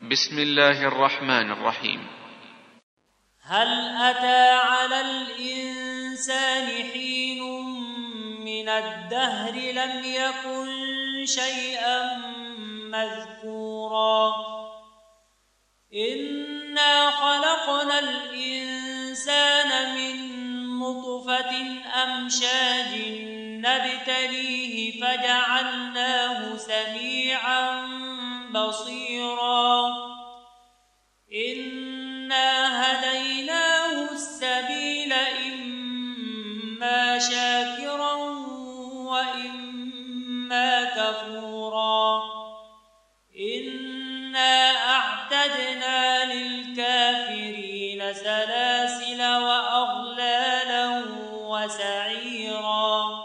بسم الله الرحمن الرحيم. هل أتى على الإنسان حين من الدهر لم يكن شيئا مذكورا إنا خلقنا الإنسان من نطفة أمشاج نبتليه فجعلناه سميعا بصيرا إنا هديناه السبيل إما شاكرا وإما كفورا إنا أعتدنا للكافرين سلاسل وأغلالا وسعيرا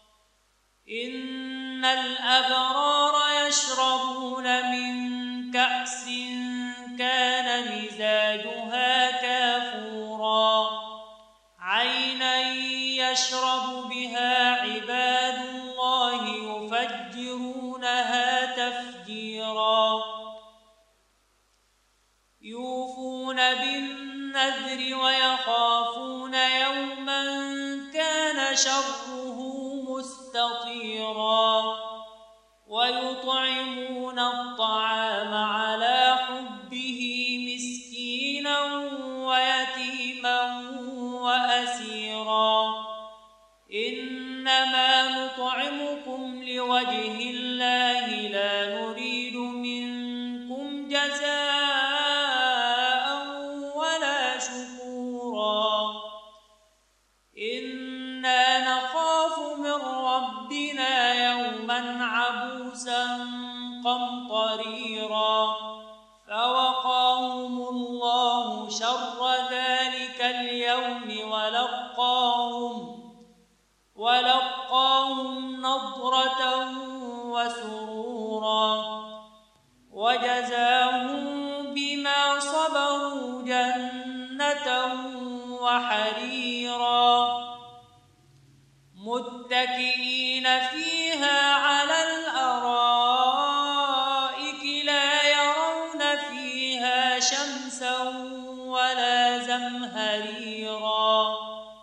إن الأبرار يشربون من كأس كان مزاجها كافورا عينا يشرب بها عباد الله يفجرونها تفجيرا يوفون بالنذر ويخافون يوما كان شره مستطيرا ويطعمون الطعام على حبه مسكينا ويتيما وأسيرا إنما نطعمكم لوجه الله لا نريد منكم جزاء ولا شكورا إنا نخاف من ربنا يوما عبوسا قمطريرا فوقاهم الله شر ذلك اليوم ولقاهم نضرة وسرورا وجزاهم بما صبروا جنة وحريرا متكئين فيها على الأرائك لا يرون فيها شمسا ولا زمهريرا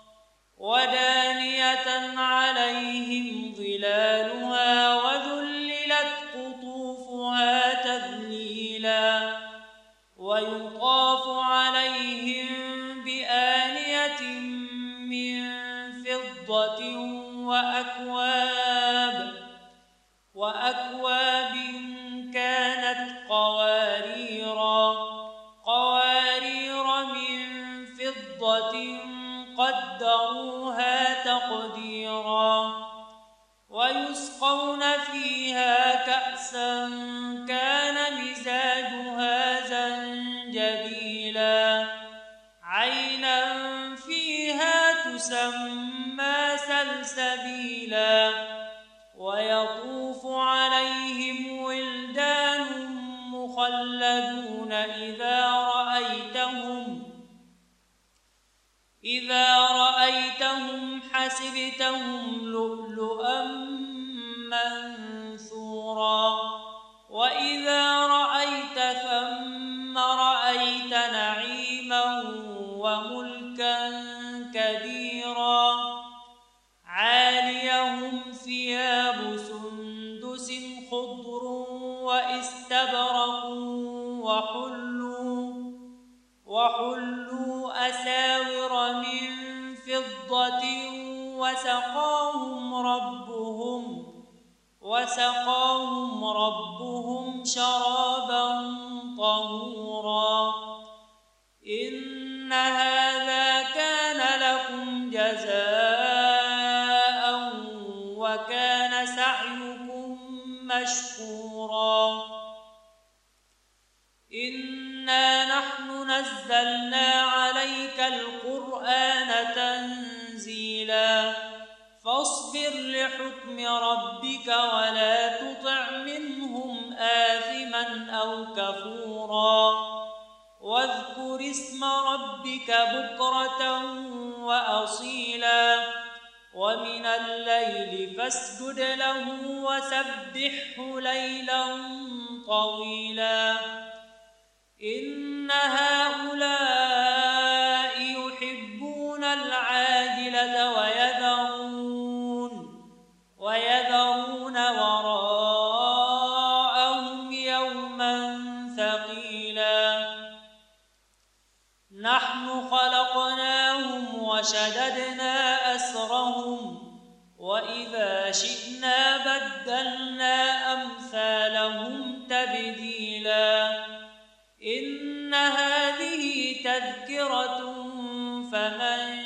ودانية عليهم ظلالها وذللت قطوفها تذليلا ويطاف عليهم بآنية من فضة وأكواب كانت قوارير من فضة قدروها تقديرا ويسقون فيها كأسا كان مزاجها زنجبيلا عينا فيها تسمى سلسبيلا ويطوف عليهم ولدان مخلدون إذا رأيتهم حسبتهم لؤلؤا منثورا وإذا رأيت ثم رأيت نعيما وملكا كبيرا عاليهم ثياب سندس خضر واستبرق وحلوا أساور من فضة وسقاهم ربهم شرابا طهورا إن هذا كان لكم جزاء وكان سعيكم مشكورا إنا نحن نزلنا عليك القرآن تنزيلا فاصبر لحكم ربك ولا تطع منهم آثما أو كفورا واذكر اسم ربك بكرة وأصيلا ومن الليل فاسجد له وسبحه ليلا طويلا نحن خلقناهم وشددنا أسرهم وإذا شئنا بدلنا أمثالهم تبديلا إن هذه تذكرة فمن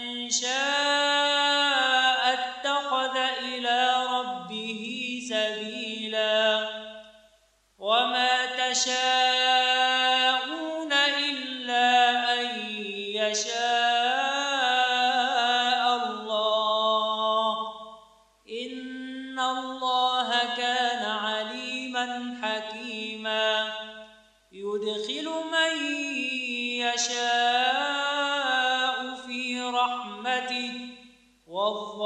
شاء اتخذ إلى ربه سبيلا وما تشاءون إلا أن يشاء الله إن الله كان عليما حكيما يدخل من يشاء في رحمته